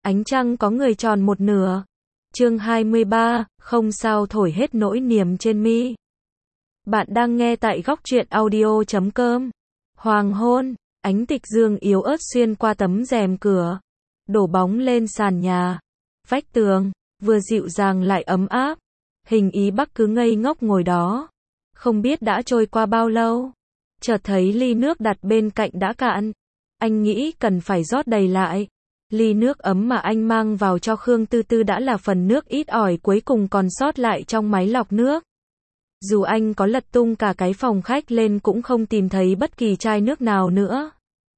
Ánh trăng có người tròn một nửa. Chương 23, không sao thổi hết nỗi niềm trên mi. Bạn đang nghe tại góc truyện audio.com. Hoàng hôn, ánh tịch dương yếu ớt xuyên qua tấm rèm cửa, đổ bóng lên sàn nhà, vách tường, vừa dịu dàng lại ấm áp. Hình Ý Bắc cứ ngây ngốc ngồi đó, không biết đã trôi qua bao lâu. Chợt thấy ly nước đặt bên cạnh đã cạn. Anh nghĩ cần phải rót đầy lại. Ly nước ấm mà anh mang vào cho Khương Tư Tư đã là phần nước ít ỏi cuối cùng còn sót lại trong máy lọc nước. Dù anh có lật tung cả cái phòng khách lên cũng không tìm thấy bất kỳ chai nước nào nữa.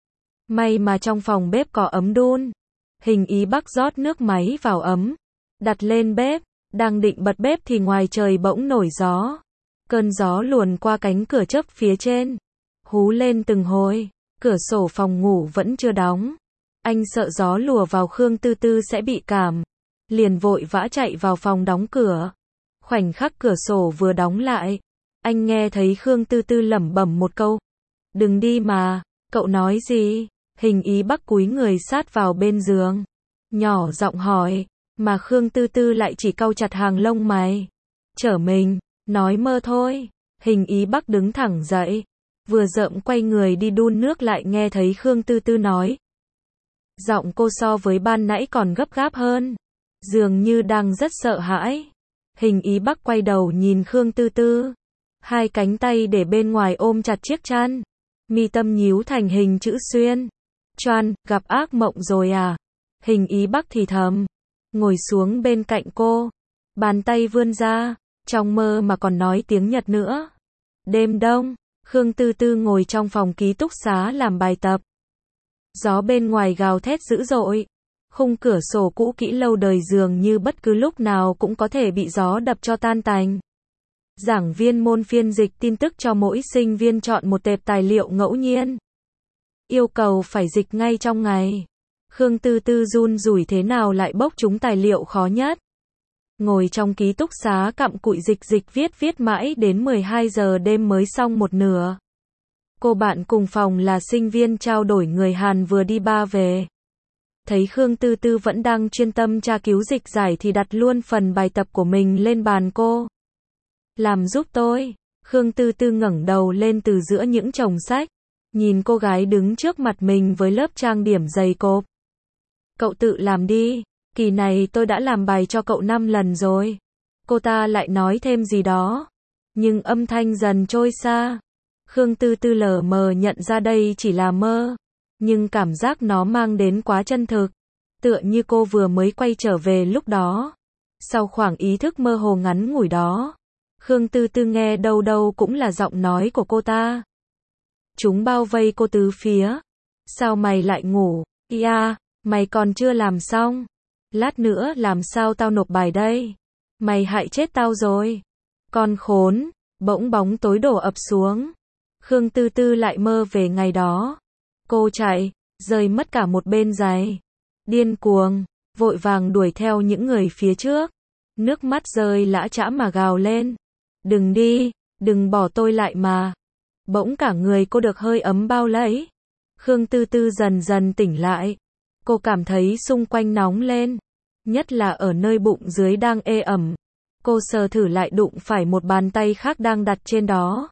May mà trong phòng bếp có ấm đun. Hình Ý Bắc rót nước máy vào ấm, đặt lên bếp, đang định bật bếp thì ngoài trời bỗng nổi gió. Cơn gió luồn qua cánh cửa chớp phía trên, hú lên từng hồi. Cửa sổ phòng ngủ vẫn chưa đóng. Anh sợ gió lùa vào Khương Tư Tư sẽ bị cảm, liền vội vã chạy vào phòng đóng cửa. Khoảnh khắc cửa sổ vừa đóng lại, anh nghe thấy Khương Tư Tư lẩm bẩm một câu. Đừng đi mà, cậu nói gì? Hình Ý Bắc cúi người sát vào bên giường, nhỏ giọng hỏi, mà Khương Tư Tư lại chỉ cau chặt hàng lông mày. Trở mình, nói mơ thôi. Hình Ý Bắc đứng thẳng dậy, vừa dợm quay người đi đun nước lại nghe thấy Khương Tư Tư nói. Giọng cô so với ban nãy còn gấp gáp hơn, dường như đang rất sợ hãi. Hình Ý Bắc quay đầu nhìn Khương Tư Tư, hai cánh tay để bên ngoài ôm chặt chiếc chăn, mi tâm nhíu thành hình chữ xuyên. Choan, gặp ác mộng rồi à? Hình Ý Bắc thì thầm, ngồi xuống bên cạnh cô, bàn tay vươn ra, trong mơ mà còn nói tiếng Nhật nữa. Đêm đông, Khương Tư Tư ngồi trong phòng ký túc xá làm bài tập. Gió bên ngoài gào thét dữ dội. Khung cửa sổ cũ kỹ lâu đời dường như bất cứ lúc nào cũng có thể bị gió đập cho tan tành. Giảng viên môn phiên dịch tin tức cho mỗi sinh viên chọn một tệp tài liệu ngẫu nhiên. Yêu cầu phải dịch ngay trong ngày. Khương Tư Tư run rủi thế nào lại bốc trúng tài liệu khó nhất. Ngồi trong ký túc xá cặm cụi dịch viết mãi đến 12 giờ đêm mới xong một nửa. Cô bạn cùng phòng là sinh viên trao đổi người Hàn vừa đi Ba về. Thấy Khương Tư Tư vẫn đang chuyên tâm tra cứu dịch giải thì đặt luôn phần bài tập của mình lên bàn cô. Làm giúp tôi. Khương Tư Tư ngẩng đầu lên từ giữa những chồng sách, nhìn cô gái đứng trước mặt mình với lớp trang điểm dày cộp. Cậu tự làm đi, kỳ này tôi đã làm bài cho cậu 5 lần rồi. Cô ta lại nói thêm gì đó, nhưng âm thanh dần trôi xa. Khương Tư Tư lờ mờ nhận ra đây chỉ là mơ, nhưng cảm giác nó mang đến quá chân thực, tựa như cô vừa mới quay trở về lúc đó. Sau khoảng ý thức mơ hồ ngắn ngủi đó, Khương Tư Tư nghe đâu đâu cũng là giọng nói của cô ta. Chúng bao vây cô tứ phía. Sao mày lại ngủ? Ia, mày còn chưa làm xong. Lát nữa làm sao tao nộp bài đây? Mày hại chết tao rồi. Con khốn. Bỗng bóng tối đổ ập xuống. Khương Tư Tư lại mơ về ngày đó. Cô chạy, rơi mất cả một bên giày. Điên cuồng, vội vàng đuổi theo những người phía trước. Nước mắt rơi lã chã mà gào lên. Đừng đi, đừng bỏ tôi lại mà. Bỗng cả người cô được hơi ấm bao lấy. Khương Tư Tư dần dần tỉnh lại. Cô cảm thấy xung quanh nóng lên, nhất là ở nơi bụng dưới đang ê ẩm. Cô sờ thử lại đụng phải một bàn tay khác đang đặt trên đó.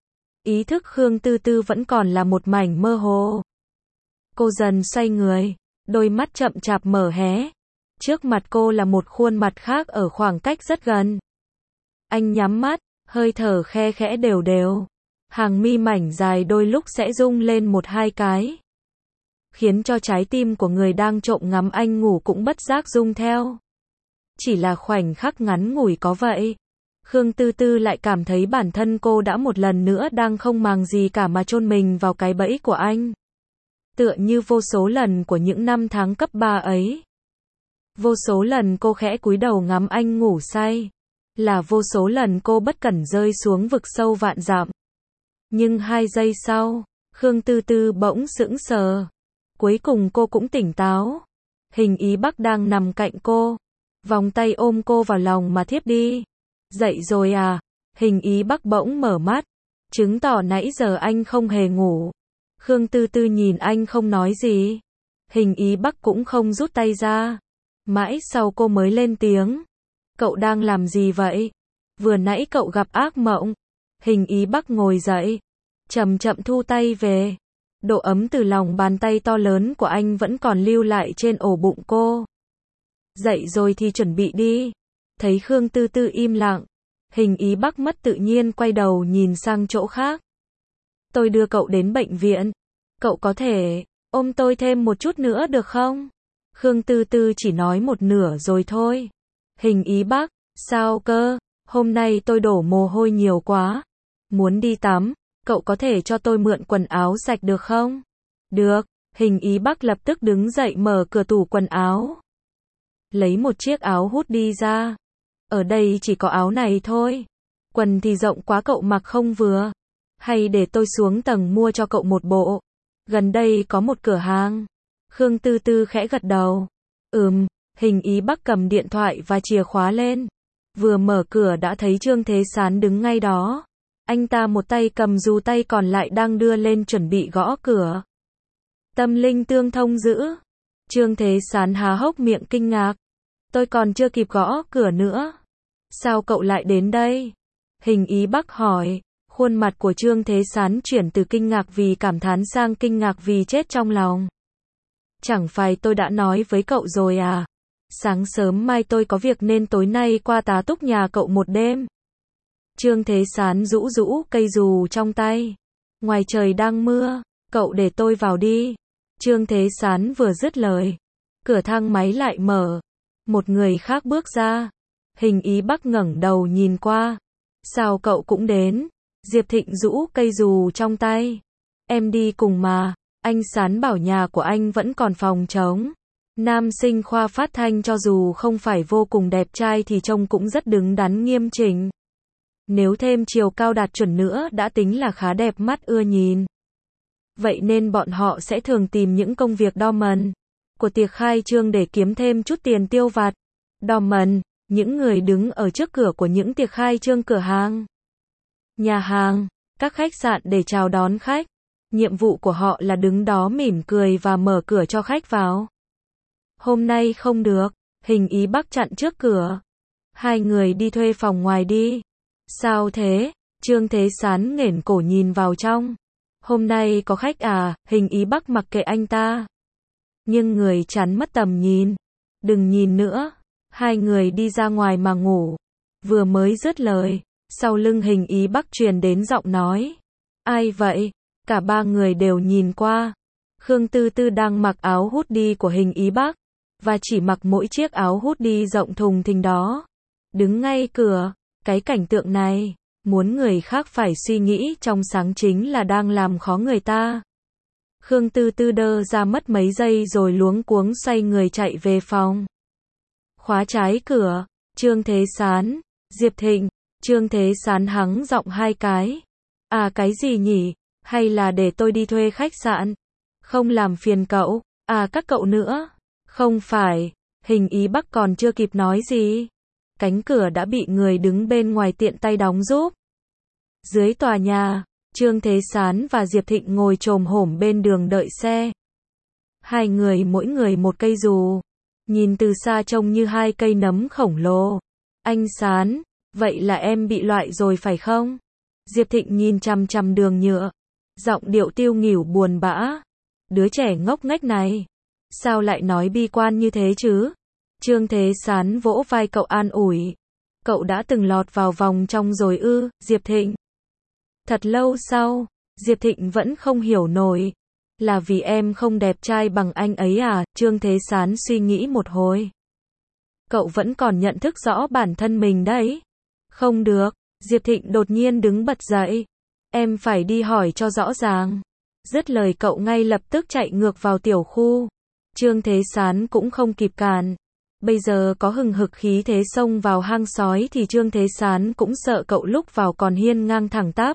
Ý thức Khương Tư Tư vẫn còn là một mảnh mơ hồ. Cô dần xoay người, đôi mắt chậm chạp mở hé. Trước mặt cô là một khuôn mặt khác ở khoảng cách rất gần. Anh nhắm mắt, hơi thở khe khẽ đều đều. Hàng mi mảnh dài đôi lúc sẽ rung lên một hai cái, khiến cho trái tim của người đang trộm ngắm anh ngủ cũng bất giác rung theo. Chỉ là khoảnh khắc ngắn ngủi có vậy, Khương Tư Tư lại cảm thấy bản thân cô đã một lần nữa đang không màng gì cả mà chôn mình vào cái bẫy của anh. Tựa như vô số lần của những năm tháng cấp 3 ấy. Vô số lần cô khẽ cúi đầu ngắm anh ngủ say. Là vô số lần cô bất cẩn rơi xuống vực sâu vạn dặm. Nhưng 2 giây sau, Khương Tư Tư bỗng sững sờ. Cuối cùng cô cũng tỉnh táo. Hình Ý Bắc đang nằm cạnh cô, vòng tay ôm cô vào lòng mà thiếp đi. Dậy rồi à? Hình Ý Bắc bỗng mở mắt, chứng tỏ nãy giờ anh không hề ngủ. Khương Tư Tư nhìn anh không nói gì. Hình Ý Bắc cũng không rút tay ra. Mãi sau cô mới lên tiếng. Cậu đang làm gì vậy? Vừa nãy cậu gặp ác mộng. Hình Ý Bắc ngồi dậy. Chậm chậm thu tay về. Độ ấm từ lòng bàn tay to lớn của anh vẫn còn lưu lại trên ổ bụng cô. Dậy rồi thì chuẩn bị đi. Thấy Khương Tư Tư im lặng. Hình Ý Bắc mất tự nhiên quay đầu nhìn sang chỗ khác. Tôi đưa cậu đến bệnh viện. Cậu có thể ôm tôi thêm một chút nữa được không? Khương Tư Tư chỉ nói một nửa rồi thôi. Hình Ý Bắc, sao cơ? Hôm nay tôi đổ mồ hôi nhiều quá. Muốn đi tắm, cậu có thể cho tôi mượn quần áo sạch được không? Được, Hình Ý Bắc lập tức đứng dậy mở cửa tủ quần áo. Lấy một chiếc áo hút đi ra. Ở đây chỉ có áo này thôi. Quần thì rộng quá cậu mặc không vừa. Hay để tôi xuống tầng mua cho cậu một bộ. Gần đây có một cửa hàng. Khương Tư Tư khẽ gật đầu. Hình Ý Bắc cầm điện thoại và chìa khóa lên. Vừa mở cửa đã thấy Trương Thế Sán đứng ngay đó. Anh ta một tay cầm dù tay còn lại đang đưa lên chuẩn bị gõ cửa. Tâm linh tương thông dữ. Trương Thế Sán há hốc miệng kinh ngạc. Tôi còn chưa kịp gõ cửa nữa. Sao cậu lại đến đây? Hình Ý Bắc hỏi. Khuôn mặt của Trương Thế Sán chuyển từ kinh ngạc vì cảm thán sang kinh ngạc vì chết trong lòng. Chẳng phải tôi đã nói với cậu rồi à? Sáng sớm mai tôi có việc nên tối nay qua tá túc nhà cậu một đêm. Trương Thế Sán rũ rũ cây dù trong tay. Ngoài trời đang mưa, cậu để tôi vào đi. Trương Thế Sán vừa dứt lời. Cửa thang máy lại mở. Một người khác bước ra. Hình Ý Bắc ngẩng đầu nhìn qua. Sao cậu cũng đến? Diệp Thịnh rũ cây dù trong tay. Em đi cùng mà. Anh Sán bảo nhà của anh vẫn còn phòng trống. Nam sinh khoa phát thanh cho dù không phải vô cùng đẹp trai thì trông cũng rất đứng đắn nghiêm chỉnh. Nếu thêm chiều cao đạt chuẩn nữa đã tính là khá đẹp mắt ưa nhìn. Vậy nên bọn họ sẽ thường tìm những công việc doorman của tiệc khai trương để kiếm thêm chút tiền tiêu vặt. Doorman, những người đứng ở trước cửa của những tiệc khai trương cửa hàng, nhà hàng, các khách sạn để chào đón khách. Nhiệm vụ của họ là đứng đó mỉm cười và mở cửa cho khách vào. Hôm nay không được, Hình Ý Bắc chặn trước cửa. Hai người đi thuê phòng ngoài đi. Sao thế? Trương Thế Sán nghển cổ nhìn vào trong. Hôm nay có khách à? Hình Ý Bắc mặc kệ anh ta. Nhưng người chắn mất tầm nhìn. Đừng nhìn nữa. Hai người đi ra ngoài mà ngủ. Vừa mới dứt lời, sau lưng Hình Ý Bắc truyền đến giọng nói. Ai vậy? Cả ba người đều nhìn qua. Khương Tư Tư đang mặc áo hoodie của Hình Ý Bắc. Và chỉ mặc mỗi chiếc áo hoodie rộng thùng thình đó. Đứng ngay cửa. Cái cảnh tượng này, muốn người khác phải suy nghĩ trong sáng chính là đang làm khó người ta. Khương Tư Tư đơ ra mất mấy giây rồi luống cuống xoay người chạy về phòng. Khóa trái cửa. Trương Thế Sán, Diệp Thịnh. Trương Thế Sán hắng giọng hai cái. À cái gì nhỉ? Hay là để tôi đi thuê khách sạn? Không làm phiền cậu. À các cậu nữa. Không phải. Hình Ý Bắc còn chưa kịp nói gì. Cánh cửa đã bị người đứng bên ngoài tiện tay đóng giúp. Dưới tòa nhà, Trương Thế Sán và Diệp Thịnh ngồi chồm hổm bên đường đợi xe. Hai người mỗi người một cây dù. Nhìn từ xa trông như hai cây nấm khổng lồ. Anh Sán, vậy là em bị loại rồi phải không? Diệp Thịnh nhìn chằm chằm đường nhựa. Giọng điệu tiêu nghỉu buồn bã. Đứa trẻ ngốc nghếch này. Sao lại nói bi quan như thế chứ? Trương Thế Sán vỗ vai cậu an ủi. Cậu đã từng lọt vào vòng trong rồi ư, Diệp Thịnh? Thật lâu sau, Diệp Thịnh vẫn không hiểu nổi. Là vì em không đẹp trai bằng anh ấy à? Trương Thế Sán suy nghĩ một hồi. Cậu vẫn còn nhận thức rõ bản thân mình đấy. Không được, Diệp Thịnh đột nhiên đứng bật dậy. Em phải đi hỏi cho rõ ràng. Dứt lời cậu ngay lập tức chạy ngược vào tiểu khu. Trương Thế Sán cũng không kịp cản. Bây giờ có hừng hực khí thế xông vào hang sói thì Trương Thế Sán cũng sợ cậu lúc vào còn hiên ngang thẳng tắp.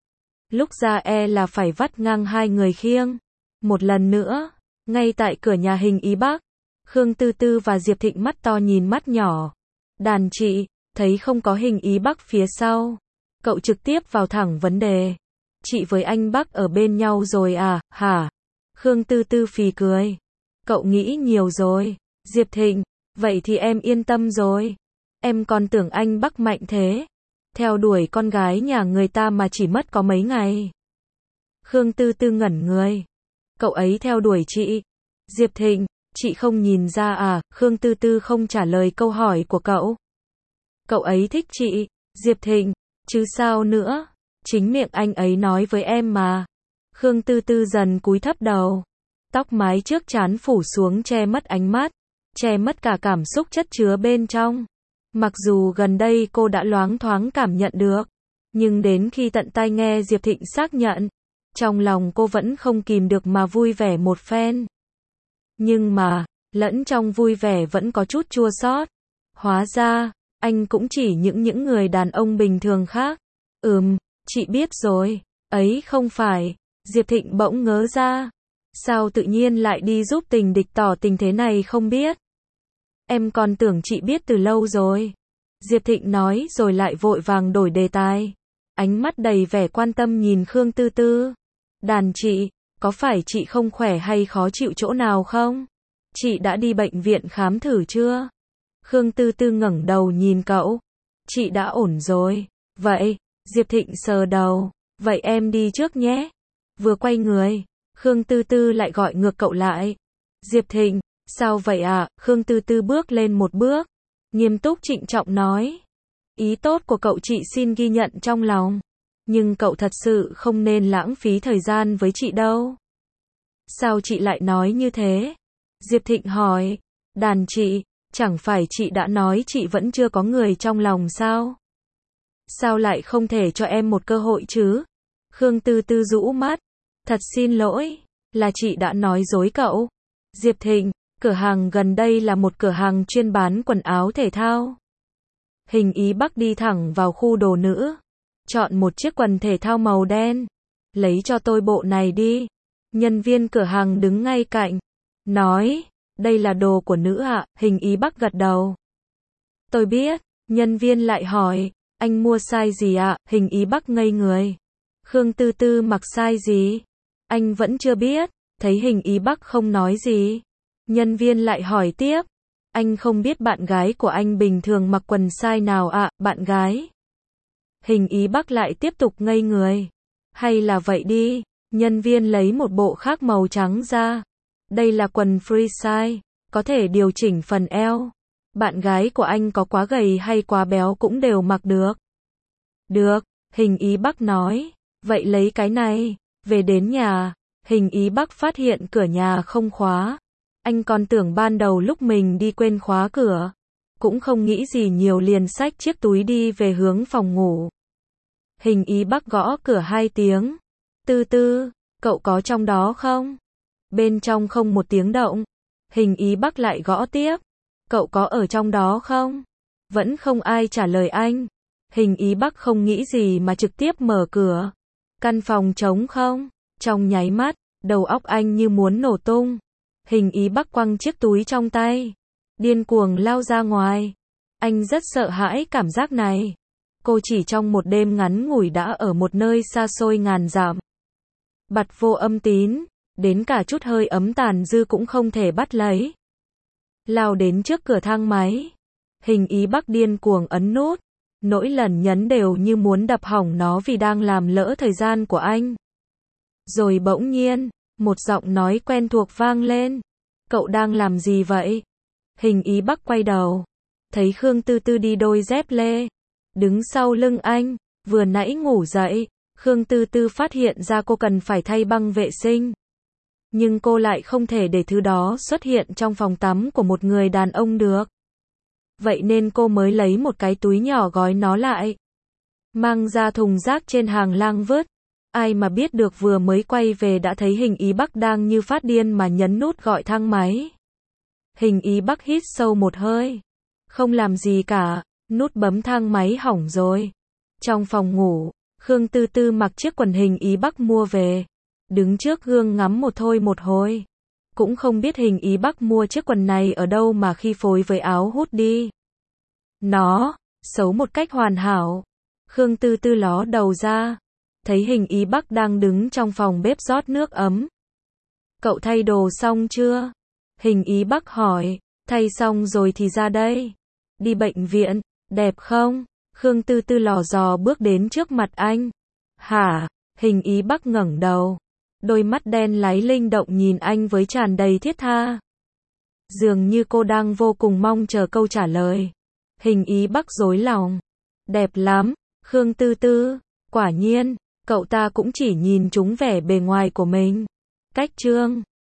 Lúc ra là phải vắt ngang hai người khiêng. Một lần nữa, ngay tại cửa nhà Hình Ý Bắc, Khương Tư Tư và Diệp Thịnh mắt to nhìn mắt nhỏ. Đàn chị, thấy không có Hình Ý Bắc phía sau. Cậu trực tiếp vào thẳng vấn đề. Chị với anh Bắc ở bên nhau rồi à, hả? Khương Tư Tư phì cười. Cậu nghĩ nhiều rồi. Diệp Thịnh, vậy thì em yên tâm rồi. Em còn tưởng anh Bắc mạnh thế. Theo đuổi con gái nhà người ta mà chỉ mất có mấy ngày. Khương Tư Tư ngẩn người. Cậu ấy theo đuổi chị. Diệp Thịnh, chị không nhìn ra à? Khương Tư Tư không trả lời câu hỏi của cậu. Cậu ấy thích chị. Diệp Thịnh, chứ sao nữa? Chính miệng anh ấy nói với em mà. Khương Tư Tư dần cúi thấp đầu. Tóc mái trước trán phủ xuống che mất ánh mắt, che mất cả cảm xúc chất chứa bên trong. Mặc dù gần đây cô đã loáng thoáng cảm nhận được, nhưng đến khi tận tai nghe Diệp Thịnh xác nhận, trong lòng cô vẫn không kìm được mà vui vẻ một phen. Nhưng mà, lẫn trong vui vẻ vẫn có chút chua xót. Hóa ra, anh cũng chỉ những người đàn ông bình thường khác. Chị biết rồi, ấy không phải. Diệp Thịnh bỗng ngớ ra. Sao tự nhiên lại đi giúp tình địch tỏ tình thế này không biết? Em còn tưởng chị biết từ lâu rồi. Diệp Thịnh nói rồi lại vội vàng đổi đề tài. Ánh mắt đầy vẻ quan tâm nhìn Khương Tư Tư. Đàn chị, có phải chị không khỏe hay khó chịu chỗ nào không? Chị đã đi bệnh viện khám thử chưa? Khương Tư Tư ngẩng đầu nhìn cậu. Chị đã ổn rồi. Vậy, Diệp Thịnh sờ đầu. Vậy em đi trước nhé. Vừa quay người, Khương Tư Tư lại gọi ngược cậu lại. Diệp Thịnh, sao vậy à? Khương Tư Tư bước lên một bước, nghiêm túc trịnh trọng nói. Ý tốt của cậu chị xin ghi nhận trong lòng. Nhưng cậu thật sự không nên lãng phí thời gian với chị đâu. Sao chị lại nói như thế? Diệp Thịnh hỏi. Đàn chị, chẳng phải chị đã nói chị vẫn chưa có người trong lòng sao? Sao lại không thể cho em một cơ hội chứ? Khương Tư Tư rũ mắt. Thật xin lỗi, là chị đã nói dối cậu. Diệp Thịnh, cửa hàng gần đây là một cửa hàng chuyên bán quần áo thể thao. Hình Ý Bắc đi thẳng vào khu đồ nữ. Chọn một chiếc quần thể thao màu đen. Lấy cho tôi bộ này đi. Nhân viên cửa hàng đứng ngay cạnh. Nói, đây là đồ của nữ ạ. Hình Ý Bắc gật đầu. Tôi biết. Nhân viên lại hỏi, anh mua size gì ạ? Hình Ý Bắc ngây người. Khương Tư Tư mặc size gì? Anh vẫn chưa biết. Thấy Hình Ý Bắc không nói gì. Nhân viên lại hỏi tiếp. Anh không biết bạn gái của anh bình thường mặc quần size nào ạ? Bạn gái? Hình Ý Bắc lại tiếp tục ngây người. Hay là vậy đi. Nhân viên lấy một bộ khác màu trắng ra. Đây là quần free size. Có thể điều chỉnh phần eo. Bạn gái của anh có quá gầy hay quá béo cũng đều mặc được. Được, Hình Ý Bắc nói. Vậy lấy cái này. Về đến nhà, Hình Ý Bắc phát hiện cửa nhà không khóa. Anh còn tưởng ban đầu lúc mình đi quên khóa cửa. Cũng không nghĩ gì nhiều liền xách chiếc túi đi về hướng phòng ngủ. Hình Ý Bắc gõ cửa 2 tiếng. Tư Tư, cậu có trong đó không? Bên trong không một tiếng động. Hình Ý Bắc lại gõ tiếp. Cậu có ở trong đó không? Vẫn không ai trả lời anh. Hình Ý Bắc không nghĩ gì mà trực tiếp mở cửa. Căn phòng trống không? Trong nháy mắt, đầu óc anh như muốn nổ tung. Hình Ý Bắc quăng chiếc túi trong tay. Điên cuồng lao ra ngoài. Anh rất sợ hãi cảm giác này. Cô chỉ trong một đêm ngắn ngủi đã ở một nơi xa xôi ngàn dặm. Bặt vô âm tín, đến cả chút hơi ấm tàn dư cũng không thể bắt lấy. Lao đến trước cửa thang máy. Hình Ý Bắc điên cuồng ấn nút. Nỗi lần nhấn đều như muốn đập hỏng nó vì đang làm lỡ thời gian của anh. Rồi bỗng nhiên, một giọng nói quen thuộc vang lên. Cậu đang làm gì vậy? Hình Ý Bắc quay đầu. Thấy Khương Tư Tư đi đôi dép lê. Đứng sau lưng anh, vừa nãy ngủ dậy. Khương Tư Tư phát hiện ra cô cần phải thay băng vệ sinh. Nhưng cô lại không thể để thứ đó xuất hiện trong phòng tắm của một người đàn ông được. Vậy nên cô mới lấy một cái túi nhỏ gói nó lại. Mang ra thùng rác trên hàng lang vứt. Ai mà biết được vừa mới quay về đã thấy Hình Ý Bắc đang như phát điên mà nhấn nút gọi thang máy. Hình Ý Bắc hít sâu một hơi. Không làm gì cả, nút bấm thang máy hỏng rồi. Trong phòng ngủ, Khương Tư Tư mặc chiếc quần Hình Ý Bắc mua về. Đứng trước gương ngắm một thôi một hồi. Cũng không biết Hình Ý Bắc mua chiếc quần này ở đâu mà khi phối với áo hút đi. Nó, xấu một cách hoàn hảo. Khương Tư Tư ló đầu ra. Thấy Hình Ý Bắc đang đứng trong phòng bếp rót nước ấm. Cậu thay đồ xong chưa? Hình Ý Bắc hỏi, thay xong rồi thì ra đây. Đi bệnh viện, đẹp không? Khương Tư Tư lò dò bước đến trước mặt anh. Hả? Hình Ý Bắc ngẩng đầu. Đôi mắt đen láy linh động nhìn anh với tràn đầy thiết tha. Dường như cô đang vô cùng mong chờ câu trả lời. Hình Ý Bắc rối lòng. Đẹp lắm, Khương Tư Tư. Quả nhiên, cậu ta cũng chỉ nhìn trúng vẻ bề ngoài của mình. Cách trương.